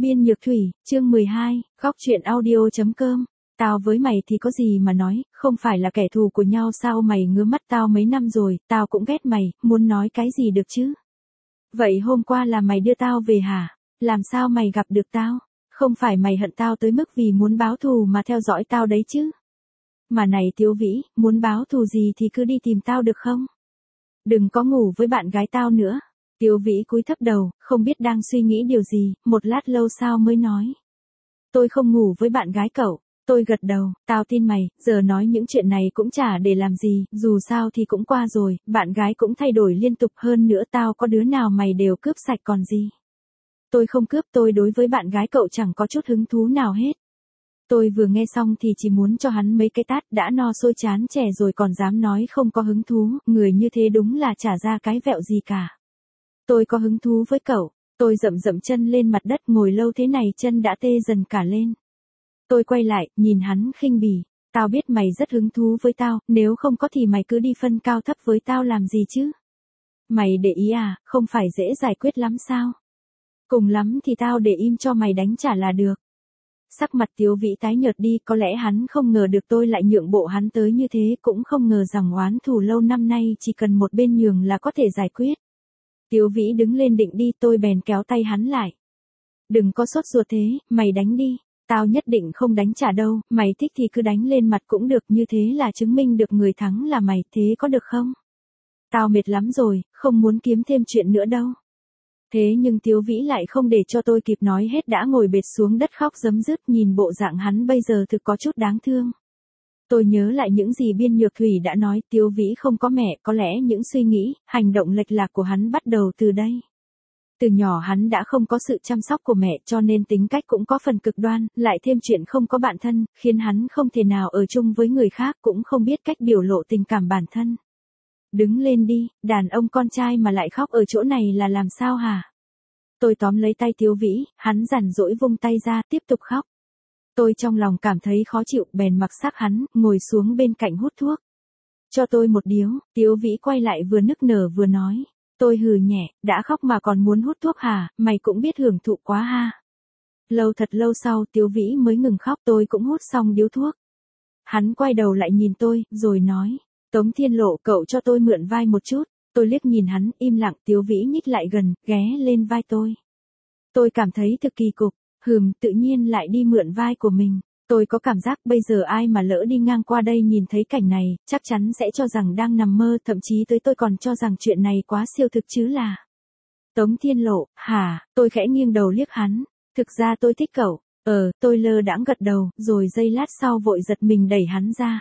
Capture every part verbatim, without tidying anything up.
Biên Nhược Thủy, chương mười hai, góc chuyện audio chấm com. Tao với mày thì có gì mà nói, không phải là kẻ thù của nhau sao mày ngứa mắt tao mấy năm rồi, tao cũng ghét mày, muốn nói cái gì được chứ. Vậy hôm qua là mày đưa tao về hả? Làm sao mày gặp được tao? Không phải mày hận tao tới mức vì muốn báo thù mà theo dõi tao đấy chứ. Mà này Tiếu Vĩ, muốn báo thù gì thì cứ đi tìm tao được không? Đừng có ngủ với bạn gái tao nữa. Tiếu Vĩ cúi thấp đầu, không biết đang suy nghĩ điều gì, một lát lâu sau mới nói. Tôi không ngủ với bạn gái cậu. Tôi gật đầu, tao tin mày, giờ nói những chuyện này cũng chả để làm gì, dù sao thì cũng qua rồi, bạn gái cũng thay đổi liên tục hơn nữa tao có đứa nào mày đều cướp sạch còn gì. Tôi không cướp, tôi đối với bạn gái cậu chẳng có chút hứng thú nào hết. Tôi vừa nghe xong thì chỉ muốn cho hắn mấy cái tát, đã no sôi chán trẻ rồi còn dám nói không có hứng thú, người như thế đúng là chả ra cái vẹo gì cả. Tôi có hứng thú với cậu, tôi dậm dậm chân lên mặt đất, ngồi lâu thế này chân đã tê dần cả lên. Tôi quay lại, nhìn hắn khinh bỉ, tao biết mày rất hứng thú với tao, nếu không có thì mày cứ đi phân cao thấp với tao làm gì chứ? Mày để ý à, không phải dễ giải quyết lắm sao? Cùng lắm thì tao để im cho mày đánh trả là được. Sắc mặt Tiếu Vĩ tái nhợt đi, có lẽ hắn không ngờ được tôi lại nhượng bộ hắn tới như thế, cũng không ngờ rằng oán thù lâu năm nay chỉ cần một bên nhường là có thể giải quyết. Tiếu Vĩ đứng lên định đi, tôi bèn kéo tay hắn lại. Đừng có sốt ruột thế, mày đánh đi. Tao nhất định không đánh trả đâu, mày thích thì cứ đánh lên mặt cũng được, như thế là chứng minh được người thắng là mày, thế có được không? Tao mệt lắm rồi, không muốn kiếm thêm chuyện nữa đâu. Thế nhưng Tiếu Vĩ lại không để cho tôi kịp nói hết đã ngồi bệt xuống đất khóc rấm rứt, nhìn bộ dạng hắn bây giờ thực có chút đáng thương. Tôi nhớ lại những gì Biên Nhược Thủy đã nói, Tiếu Vĩ không có mẹ, có lẽ những suy nghĩ, hành động lệch lạc của hắn bắt đầu từ đây. Từ nhỏ hắn đã không có sự chăm sóc của mẹ cho nên tính cách cũng có phần cực đoan, lại thêm chuyện không có bạn thân, khiến hắn không thể nào ở chung với người khác, cũng không biết cách biểu lộ tình cảm bản thân. Đứng lên đi, đàn ông con trai mà lại khóc ở chỗ này là làm sao hả? Tôi tóm lấy tay Tiếu Vĩ, hắn rằn rỗi vung tay ra, tiếp tục khóc. Tôi trong lòng cảm thấy khó chịu, bèn mặc xác hắn, ngồi xuống bên cạnh hút thuốc. Cho tôi một điếu, Tiếu Vĩ quay lại vừa nức nở vừa nói. Tôi hừ nhẹ, đã khóc mà còn muốn hút thuốc hả, mày cũng biết hưởng thụ quá ha. Lâu thật lâu sau Tiếu Vĩ mới ngừng khóc, tôi cũng hút xong điếu thuốc. Hắn quay đầu lại nhìn tôi, rồi nói, Tống Thiên Lộ, cậu cho tôi mượn vai một chút. Tôi liếc nhìn hắn, im lặng. Tiếu Vĩ nhích lại gần, ghé lên vai tôi. Tôi cảm thấy thực kỳ cục, hừm, tự nhiên lại đi mượn vai của mình. Tôi có cảm giác bây giờ ai mà lỡ đi ngang qua đây nhìn thấy cảnh này, chắc chắn sẽ cho rằng đang nằm mơ, thậm chí tới tôi còn cho rằng chuyện này quá siêu thực chứ là. Tống Thiên Lộ, hả, tôi khẽ nghiêng đầu liếc hắn, thực ra tôi thích cậu, ờ, tôi lơ đãng gật đầu, rồi giây lát sau vội giật mình đẩy hắn ra.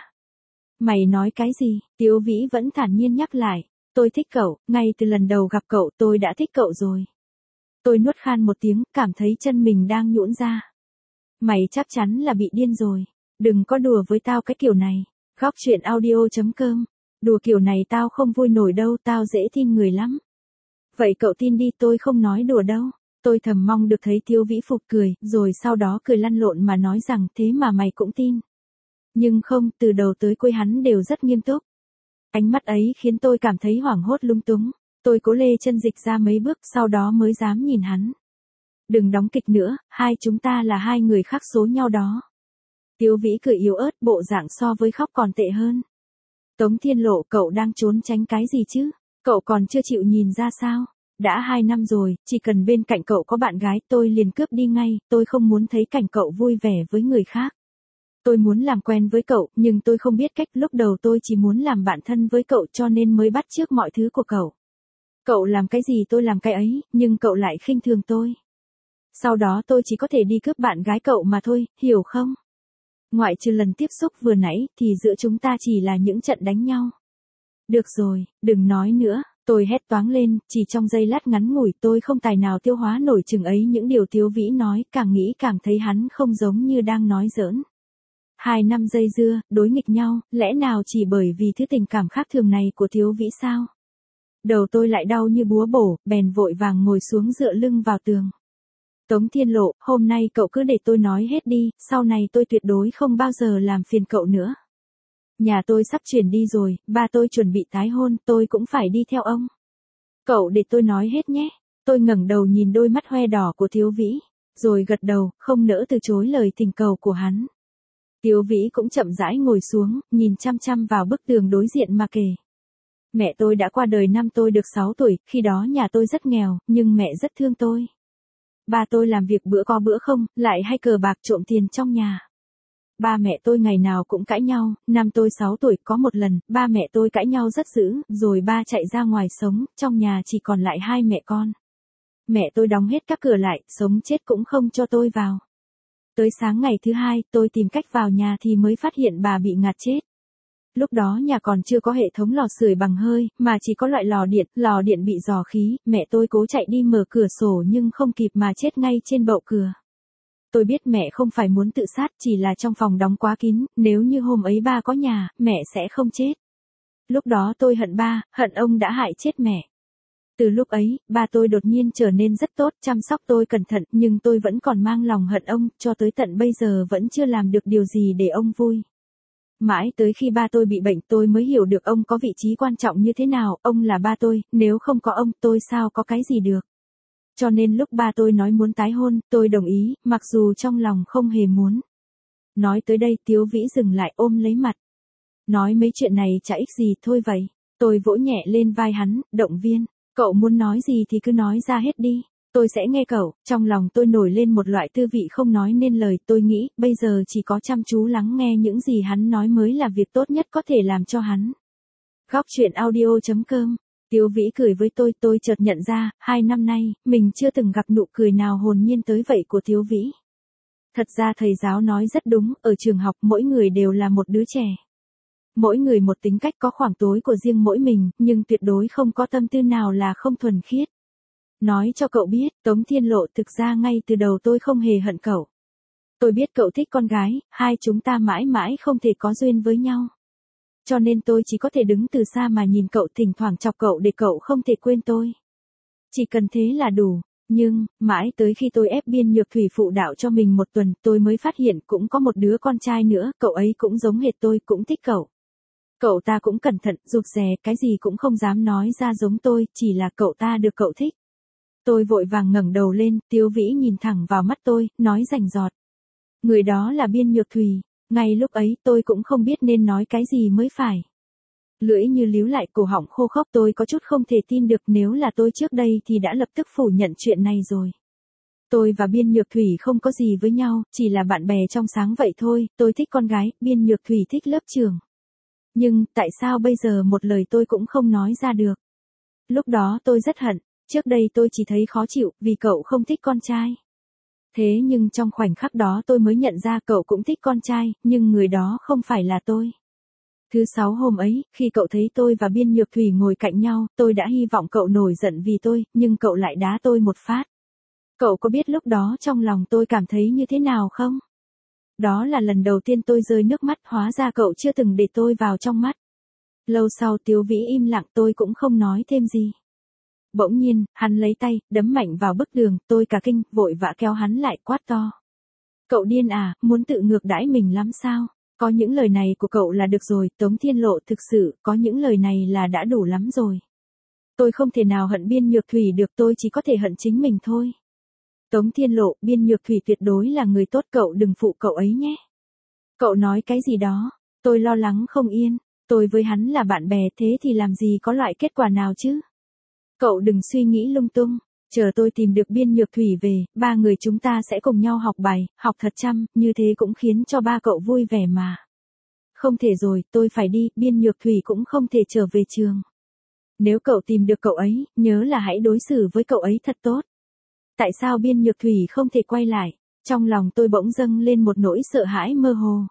Mày nói cái gì, Tiếu Vĩ vẫn thản nhiên nhắc lại, tôi thích cậu, ngay từ lần đầu gặp cậu tôi đã thích cậu rồi. Tôi nuốt khan một tiếng, cảm thấy chân mình đang nhũn ra. Mày chắc chắn là bị điên rồi. Đừng có đùa với tao cái kiểu này. Góc chuyện audio chấm com. Đùa kiểu này tao không vui nổi đâu, tao dễ tin người lắm. Vậy cậu tin đi, tôi không nói đùa đâu. Tôi thầm mong được thấy Tiếu Vĩ phục cười, rồi sau đó cười lăn lộn mà nói rằng thế mà mày cũng tin. Nhưng không, từ đầu tới cuối hắn đều rất nghiêm túc. Ánh mắt ấy khiến tôi cảm thấy hoảng hốt lung túng. Tôi cố lê chân dịch ra mấy bước, sau đó mới dám nhìn hắn. Đừng đóng kịch nữa, hai chúng ta là hai người khác số nhau đó. Tiếu Vĩ cười yếu ớt, bộ dạng so với khóc còn tệ hơn. Tống Thiên Lộ, cậu đang trốn tránh cái gì chứ? Cậu còn chưa chịu nhìn ra sao? Đã hai năm rồi, chỉ cần bên cạnh cậu có bạn gái tôi liền cướp đi ngay, tôi không muốn thấy cảnh cậu vui vẻ với người khác. Tôi muốn làm quen với cậu, nhưng tôi không biết cách, lúc đầu tôi chỉ muốn làm bạn thân với cậu cho nên mới bắt chước mọi thứ của cậu. Cậu làm cái gì tôi làm cái ấy, nhưng cậu lại khinh thường tôi. Sau đó tôi chỉ có thể đi cướp bạn gái cậu mà thôi, hiểu không? Ngoại trừ lần tiếp xúc vừa nãy, thì giữa chúng ta chỉ là những trận đánh nhau. Được rồi, đừng nói nữa, tôi hét toáng lên, chỉ trong giây lát ngắn ngủi tôi không tài nào tiêu hóa nổi chừng ấy những điều Tiếu Vĩ nói, càng nghĩ càng thấy hắn không giống như đang nói giỡn. Hai năm dây dưa, đối nghịch nhau, lẽ nào chỉ bởi vì thứ tình cảm khác thường này của Tiếu Vĩ sao? Đầu tôi lại đau như búa bổ, bèn vội vàng ngồi xuống dựa lưng vào tường. Tống Thiên Lộ, hôm nay cậu cứ để tôi nói hết đi, sau này tôi tuyệt đối không bao giờ làm phiền cậu nữa. Nhà tôi sắp chuyển đi rồi, ba tôi chuẩn bị tái hôn, tôi cũng phải đi theo ông. Cậu để tôi nói hết nhé. Tôi ngẩng đầu nhìn đôi mắt hoe đỏ của Tiếu Vĩ. rồi gật đầu, không nỡ từ chối lời thỉnh cầu của hắn. Tiếu Vĩ cũng chậm rãi ngồi xuống, nhìn chăm chăm vào bức tường đối diện mà kể. Mẹ tôi đã qua đời năm tôi được sáu tuổi, khi đó nhà tôi rất nghèo, nhưng mẹ rất thương tôi. Ba tôi làm việc bữa có bữa không, lại hay cờ bạc trộm tiền trong nhà. Ba mẹ tôi ngày nào cũng cãi nhau, năm tôi sáu tuổi có một lần, ba mẹ tôi cãi nhau rất dữ, rồi ba chạy ra ngoài sống, trong nhà chỉ còn lại hai mẹ con. Mẹ tôi đóng hết các cửa lại, sống chết cũng không cho tôi vào. Tới sáng ngày thứ hai, tôi tìm cách vào nhà thì mới phát hiện bà bị ngạt chết. Lúc đó nhà còn chưa có hệ thống lò sưởi bằng hơi, mà chỉ có loại lò điện, lò điện bị rò khí, mẹ tôi cố chạy đi mở cửa sổ nhưng không kịp mà chết ngay trên bậu cửa. Tôi biết mẹ không phải muốn tự sát, chỉ là trong phòng đóng quá kín, nếu như hôm ấy ba có nhà, mẹ sẽ không chết. Lúc đó tôi hận ba, hận ông đã hại chết mẹ. Từ lúc ấy, ba tôi đột nhiên trở nên rất tốt, chăm sóc tôi cẩn thận, nhưng tôi vẫn còn mang lòng hận ông, cho tới tận bây giờ vẫn chưa làm được điều gì để ông vui. Mãi tới khi ba tôi bị bệnh tôi mới hiểu được ông có vị trí quan trọng như thế nào, ông là ba tôi, nếu không có ông tôi sao có cái gì được. Cho nên lúc ba tôi nói muốn tái hôn, tôi đồng ý, mặc dù trong lòng không hề muốn. Nói tới đây Tiếu Vĩ dừng lại ôm lấy mặt. Nói mấy chuyện này chả ích gì thôi vậy. Tôi vỗ nhẹ lên vai hắn, động viên. Cậu muốn nói gì thì cứ nói ra hết đi. Tôi sẽ nghe cậu, trong lòng tôi nổi lên một loại tư vị không nói nên lời, tôi nghĩ, bây giờ chỉ có chăm chú lắng nghe những gì hắn nói mới là việc tốt nhất có thể làm cho hắn. Góc truyện audio chấm com. Tiếu Vĩ cười với tôi, tôi chợt nhận ra, hai năm nay, mình chưa từng gặp nụ cười nào hồn nhiên tới vậy của Tiếu Vĩ. Thật ra thầy giáo nói rất đúng, ở trường học mỗi người đều là một đứa trẻ. Mỗi người một tính cách có khoảng tối của riêng mỗi mình, nhưng tuyệt đối không có tâm tư nào là không thuần khiết. Nói cho cậu biết, Tống Thiên Lộ thực ra ngay từ đầu tôi không hề hận cậu. Tôi biết cậu thích con gái, hai chúng ta mãi mãi không thể có duyên với nhau. Cho nên tôi chỉ có thể đứng từ xa mà nhìn cậu, thỉnh thoảng chọc cậu để cậu không thể quên tôi. Chỉ cần thế là đủ. Nhưng, mãi tới khi tôi ép Biên Nhược Thủy phụ đạo cho mình một tuần, tôi mới phát hiện cũng có một đứa con trai nữa, cậu ấy cũng giống hệt tôi, cũng thích cậu. Cậu ta cũng cẩn thận, rụt rè, cái gì cũng không dám nói ra giống tôi, chỉ là cậu ta được cậu thích. Tôi vội vàng ngẩng đầu lên, Tiếu Vĩ nhìn thẳng vào mắt tôi, nói rành rọt. Người đó là Biên Nhược Thủy. Ngay lúc ấy tôi cũng không biết nên nói cái gì mới phải. Lưỡi như líu lại, cổ họng khô khốc, tôi có chút không thể tin được, nếu là tôi trước đây thì đã lập tức phủ nhận chuyện này rồi. Tôi và Biên Nhược Thủy không có gì với nhau, chỉ là bạn bè trong sáng vậy thôi, tôi thích con gái, Biên Nhược Thủy thích lớp trưởng. Nhưng, tại sao bây giờ một lời tôi cũng không nói ra được? Lúc đó tôi rất hận, trước đây tôi chỉ thấy khó chịu, vì cậu không thích con trai. Thế nhưng trong khoảnh khắc đó tôi mới nhận ra cậu cũng thích con trai, nhưng người đó không phải là tôi. Thứ sáu hôm ấy, khi cậu thấy tôi và Biên Nhược Thủy ngồi cạnh nhau, tôi đã hy vọng cậu nổi giận vì tôi, nhưng cậu lại đá tôi một phát. Cậu có biết lúc đó trong lòng tôi cảm thấy như thế nào không? Đó là lần đầu tiên tôi rơi nước mắt, hóa ra cậu chưa từng để tôi vào trong mắt. Lâu sau Tiếu Vĩ im lặng, tôi cũng không nói thêm gì. Bỗng nhiên, hắn lấy tay, đấm mạnh vào bức tường, tôi cả kinh, vội vã kéo hắn lại, quát to. Cậu điên à, muốn tự ngược đãi mình lắm sao? Có những lời này của cậu là được rồi, Tống Thiên Lộ, thực sự, có những lời này là đã đủ lắm rồi. Tôi không thể nào hận Biên Nhược Thủy được, tôi chỉ có thể hận chính mình thôi. Tống Thiên Lộ, Biên Nhược Thủy tuyệt đối là người tốt, cậu đừng phụ cậu ấy nhé. Cậu nói cái gì đó, tôi lo lắng không yên, tôi với hắn là bạn bè, thế thì làm gì có loại kết quả nào chứ? Cậu đừng suy nghĩ lung tung, chờ tôi tìm được Biên Nhược Thủy về, ba người chúng ta sẽ cùng nhau học bài, học thật chăm, như thế cũng khiến cho ba cậu vui vẻ mà. Không thể rồi, tôi phải đi, Biên Nhược Thủy cũng không thể trở về trường. Nếu cậu tìm được cậu ấy, nhớ là hãy đối xử với cậu ấy thật tốt. Tại sao Biên Nhược Thủy không thể quay lại? Trong lòng tôi bỗng dâng lên một nỗi sợ hãi mơ hồ.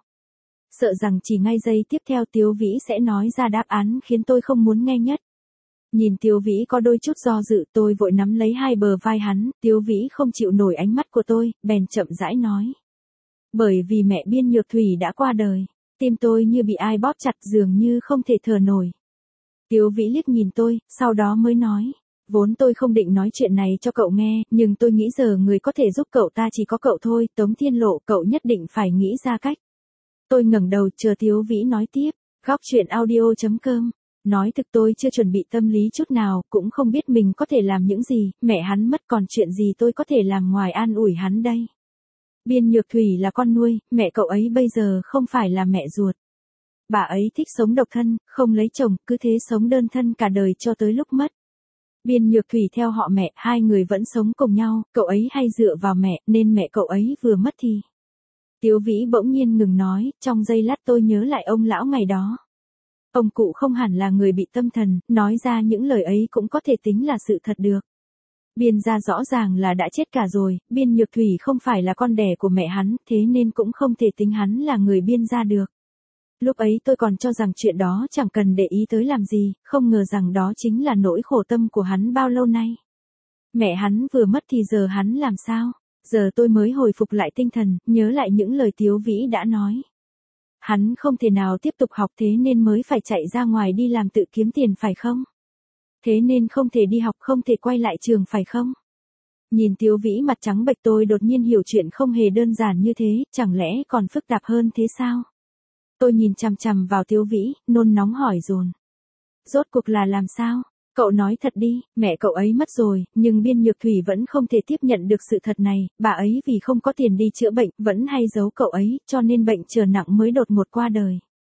Sợ rằng chỉ ngay giây tiếp theo Tiếu Vĩ sẽ nói ra đáp án khiến tôi không muốn nghe nhất. Nhìn Tiếu Vĩ có đôi chút do dự, tôi vội nắm lấy hai bờ vai hắn, Tiếu Vĩ không chịu nổi ánh mắt của tôi, bèn chậm rãi nói. Bởi vì mẹ Biên Nhược Thủy đã qua đời, tim tôi như bị ai bóp chặt, dường như không thể thở nổi. Tiếu Vĩ liếc nhìn tôi, sau đó mới nói. Vốn tôi không định nói chuyện này cho cậu nghe, nhưng tôi nghĩ giờ người có thể giúp cậu ta chỉ có cậu thôi, Tống Thiên Lộ, cậu nhất định phải nghĩ ra cách. Tôi ngẩng đầu chờ Tiếu Vĩ nói tiếp. Góc truyện audio chấm com Nói thực tôi chưa chuẩn bị tâm lý chút nào, cũng không biết mình có thể làm những gì, mẹ hắn mất còn chuyện gì tôi có thể làm ngoài an ủi hắn đây. Biên Nhược Thủy là con nuôi, mẹ cậu ấy bây giờ không phải là mẹ ruột. Bà ấy thích sống độc thân, không lấy chồng, cứ thế sống đơn thân cả đời cho tới lúc mất. Biên Nhược Thủy theo họ mẹ, hai người vẫn sống cùng nhau, cậu ấy hay dựa vào mẹ, nên mẹ cậu ấy vừa mất thì. Tiếu Vĩ bỗng nhiên ngừng nói, trong giây lát tôi nhớ lại ông lão ngày đó. Ông cụ không hẳn là người bị tâm thần, nói ra những lời ấy cũng có thể tính là sự thật được. Biên gia rõ ràng là đã chết cả rồi, Biên Nhược Thủy không phải là con đẻ của mẹ hắn, thế nên cũng không thể tính hắn là người biên gia được. Lúc ấy tôi còn cho rằng chuyện đó chẳng cần để ý tới làm gì, không ngờ rằng đó chính là nỗi khổ tâm của hắn bao lâu nay. Mẹ hắn vừa mất thì giờ hắn làm sao? Giờ tôi mới hồi phục lại tinh thần, nhớ lại những lời Tiếu Vĩ đã nói. Hắn không thể nào tiếp tục học thế nên mới phải chạy ra ngoài đi làm tự kiếm tiền phải không? Thế nên không thể đi học, không thể quay lại trường phải không? Nhìn Tiếu Vĩ mặt trắng bệch tôi đột nhiên hiểu chuyện không hề đơn giản như thế, chẳng lẽ còn phức tạp hơn thế sao? Tôi nhìn chằm chằm vào Tiếu Vĩ, nôn nóng hỏi dồn. Rốt cuộc là làm sao? Cậu nói thật đi, mẹ cậu ấy mất rồi, nhưng Biên Nhược Thủy vẫn không thể tiếp nhận được sự thật này, bà ấy vì không có tiền đi chữa bệnh, vẫn hay giấu cậu ấy, cho nên bệnh trở nặng mới đột ngột qua đời.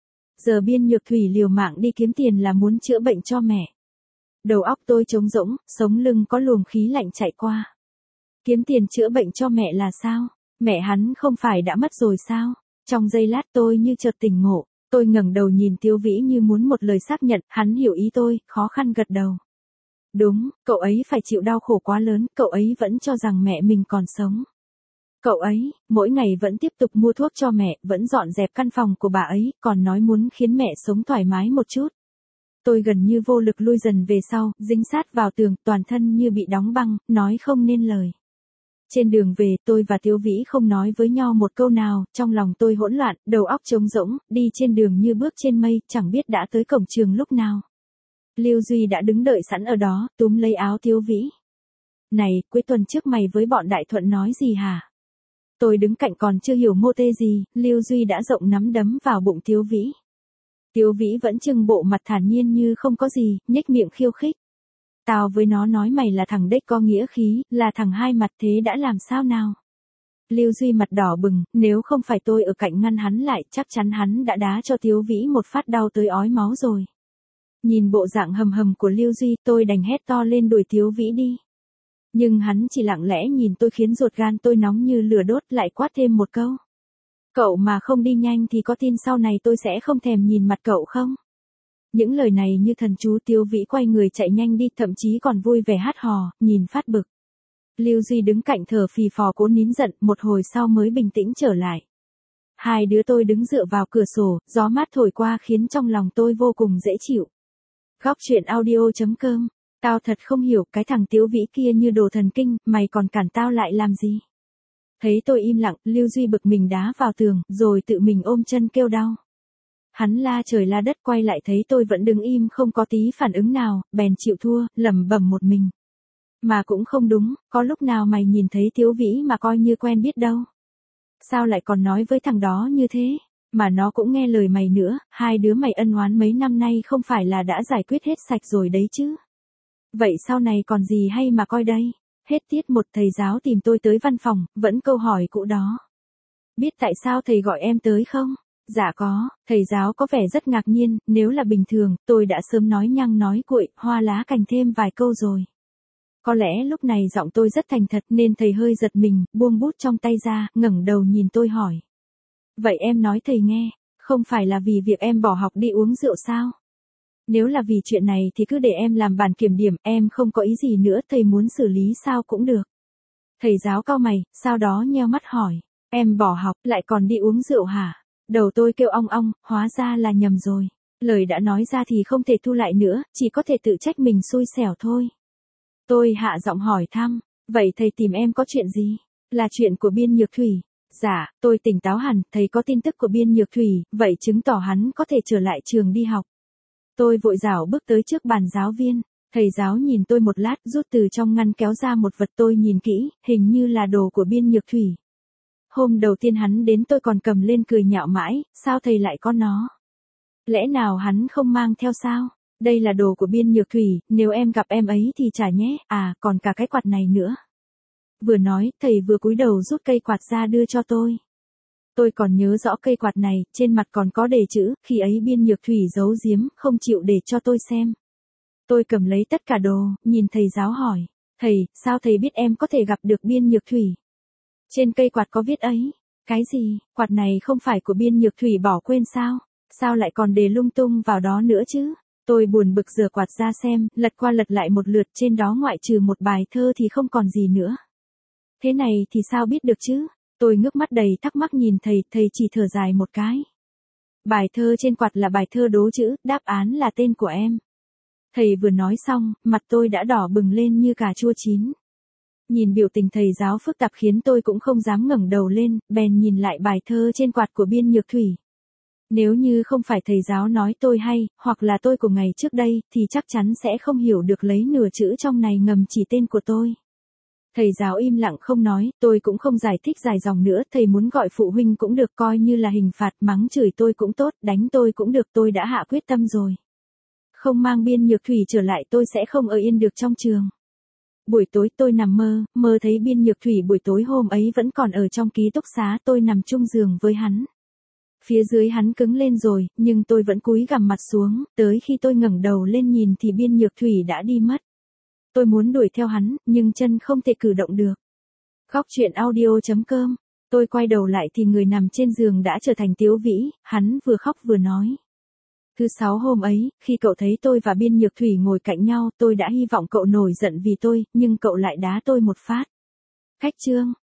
Giờ Biên Nhược Thủy liều mạng đi kiếm tiền là muốn chữa bệnh cho mẹ. Đầu óc tôi trống rỗng, sống lưng có luồng khí lạnh chạy qua. Kiếm tiền chữa bệnh cho mẹ là sao? Mẹ hắn không phải đã mất rồi sao? Trong giây lát tôi như chợt tỉnh ngộ. Tôi ngẩng đầu nhìn Tiếu Vĩ như muốn một lời xác nhận, hắn hiểu ý tôi, khó khăn gật đầu. Đúng, cậu ấy phải chịu đau khổ quá lớn, cậu ấy vẫn cho rằng mẹ mình còn sống. Cậu ấy, mỗi ngày vẫn tiếp tục mua thuốc cho mẹ, vẫn dọn dẹp căn phòng của bà ấy, còn nói muốn khiến mẹ sống thoải mái một chút. Tôi gần như vô lực lui dần về sau, dính sát vào tường, toàn thân như bị đóng băng, nói không nên lời. Trên đường về, tôi và Tiếu Vĩ không nói với nhau một câu nào, trong lòng tôi hỗn loạn, đầu óc trống rỗng, đi trên đường như bước trên mây, chẳng biết đã tới cổng trường lúc nào. Lưu Duy đã đứng đợi sẵn ở đó, túm lấy áo Tiếu Vĩ. Này, cuối tuần trước mày với bọn Đại Thuận nói gì hả? Tôi đứng cạnh còn chưa hiểu mô tê gì, Lưu Duy đã rộng nắm đấm vào bụng Tiếu Vĩ. Tiếu Vĩ vẫn trưng bộ mặt thản nhiên như không có gì, nhếch miệng khiêu khích. Tao với nó nói mày là thằng đếch có nghĩa khí, là thằng hai mặt thế đã làm sao nào? Lưu Duy mặt đỏ bừng, nếu không phải tôi ở cạnh ngăn hắn lại, chắc chắn hắn đã đá cho Tiếu Vĩ một phát đau tới ói máu rồi. Nhìn bộ dạng hầm hầm của Lưu Duy, tôi đành hét to lên đuổi Tiếu Vĩ đi. Nhưng hắn chỉ lặng lẽ nhìn tôi khiến ruột gan tôi nóng như lửa đốt, lại quát thêm một câu. Cậu mà không đi nhanh thì có tin sau này tôi sẽ không thèm nhìn mặt cậu không? Những lời này như thần chú. Tiếu Vĩ quay người chạy nhanh đi, thậm chí còn vui vẻ hát hò, nhìn phát bực. Lưu Duy đứng cạnh thở phì phò cố nín giận, một hồi sau mới bình tĩnh trở lại. Hai đứa tôi đứng dựa vào cửa sổ, gió mát thổi qua khiến trong lòng tôi vô cùng dễ chịu. Góc truyện audio chấm com. Tao thật không hiểu, cái thằng Tiếu Vĩ kia như đồ thần kinh, mày còn cản tao lại làm gì? Thấy tôi im lặng, Lưu Duy bực mình đá vào tường, rồi tự mình ôm chân kêu đau. Hắn la trời la đất, quay lại thấy tôi vẫn đứng im không có tí phản ứng nào, bèn chịu thua, lẩm bẩm một mình. Mà cũng không đúng, có lúc nào mày nhìn thấy Tiếu Vĩ mà coi như quen biết đâu. Sao lại còn nói với thằng đó như thế? Mà nó cũng nghe lời mày nữa, hai đứa mày ân oán mấy năm nay không phải là đã giải quyết hết sạch rồi đấy chứ. Vậy sau này còn gì hay mà coi đây? Hết tiết một, thầy giáo tìm tôi tới văn phòng, vẫn câu hỏi cũ đó. Biết tại sao thầy gọi em tới không? Dạ có, thầy giáo có vẻ rất ngạc nhiên, nếu là bình thường, tôi đã sớm nói nhăng nói cuội, hoa lá cành thêm vài câu rồi. Có lẽ lúc này giọng tôi rất thành thật nên thầy hơi giật mình, buông bút trong tay ra, ngẩng đầu nhìn tôi hỏi. Vậy em nói thầy nghe, không phải là vì việc em bỏ học đi uống rượu sao? Nếu là vì chuyện này thì cứ để em làm bản kiểm điểm, em không có ý gì nữa, thầy muốn xử lý sao cũng được. Thầy giáo cau mày, sau đó nheo mắt hỏi, em bỏ học, lại còn đi uống rượu hả? Đầu tôi kêu ong ong, hóa ra là nhầm rồi. Lời đã nói ra thì không thể thu lại nữa, chỉ có thể tự trách mình xui xẻo thôi. Tôi hạ giọng hỏi thăm, vậy thầy tìm em có chuyện gì? Là chuyện của Biên Nhược Thủy. Dạ, tôi tỉnh táo hẳn, thầy có tin tức của Biên Nhược Thủy, vậy chứng tỏ hắn có thể trở lại trường đi học. Tôi vội dảo bước tới trước bàn giáo viên. Thầy giáo nhìn tôi một lát, rút từ trong ngăn kéo ra một vật, tôi nhìn kỹ, hình như là đồ của Biên Nhược Thủy. Hôm đầu tiên hắn đến tôi còn cầm lên cười nhạo mãi, sao thầy lại có nó? Lẽ nào hắn không mang theo sao? Đây là đồ của Biên Nhược Thủy, nếu em gặp em ấy thì trả nhé, à, còn cả cái quạt này nữa. Vừa nói, thầy vừa cúi đầu rút cây quạt ra đưa cho tôi. Tôi còn nhớ rõ cây quạt này, trên mặt còn có đề chữ, khi ấy Biên Nhược Thủy giấu giếm, không chịu để cho tôi xem. Tôi cầm lấy tất cả đồ, nhìn thầy giáo hỏi, thầy, sao thầy biết em có thể gặp được Biên Nhược Thủy? Trên cây quạt có viết ấy. Cái gì, quạt này không phải của Biên Nhược Thủy bỏ quên sao? Sao lại còn để lung tung vào đó nữa chứ? Tôi buồn bực giở quạt ra xem, lật qua lật lại một lượt, trên đó ngoại trừ một bài thơ thì không còn gì nữa. Thế này thì sao biết được chứ? Tôi ngước mắt đầy thắc mắc nhìn thầy, thầy chỉ thở dài một cái. Bài thơ trên quạt là bài thơ đố chữ, đáp án là tên của em. Thầy vừa nói xong, mặt tôi đã đỏ bừng lên như cà chua chín. Nhìn biểu tình thầy giáo phức tạp khiến tôi cũng không dám ngẩng đầu lên, bèn nhìn lại bài thơ trên quạt của Biên Nhược Thủy. Nếu như không phải thầy giáo nói tôi hay, hoặc là tôi của ngày trước đây, thì chắc chắn sẽ không hiểu được lấy nửa chữ trong này ngầm chỉ tên của tôi. Thầy giáo im lặng không nói, tôi cũng không giải thích dài dòng nữa, thầy muốn gọi phụ huynh cũng được, coi như là hình phạt, mắng chửi tôi cũng tốt, đánh tôi cũng được, tôi đã hạ quyết tâm rồi. Không mang Biên Nhược Thủy trở lại tôi sẽ không ở yên được trong trường. Buổi tối tôi nằm mơ, mơ thấy Biên Nhược Thủy buổi tối hôm ấy vẫn còn ở trong ký túc xá, tôi nằm chung giường với hắn. Phía dưới hắn cứng lên rồi, nhưng tôi vẫn cúi gằm mặt xuống, tới khi tôi ngẩng đầu lên nhìn thì Biên Nhược Thủy đã đi mất. Tôi muốn đuổi theo hắn, nhưng chân không thể cử động được. Khóc chuyện audio chấm com. Tôi quay đầu lại thì người nằm trên giường đã trở thành Tiếu Vĩ, hắn vừa khóc vừa nói. Thứ sáu hôm ấy, khi cậu thấy tôi và Biên Nhược Thủy ngồi cạnh nhau, tôi đã hy vọng cậu nổi giận vì tôi, nhưng cậu lại đá tôi một phát. Khách chương.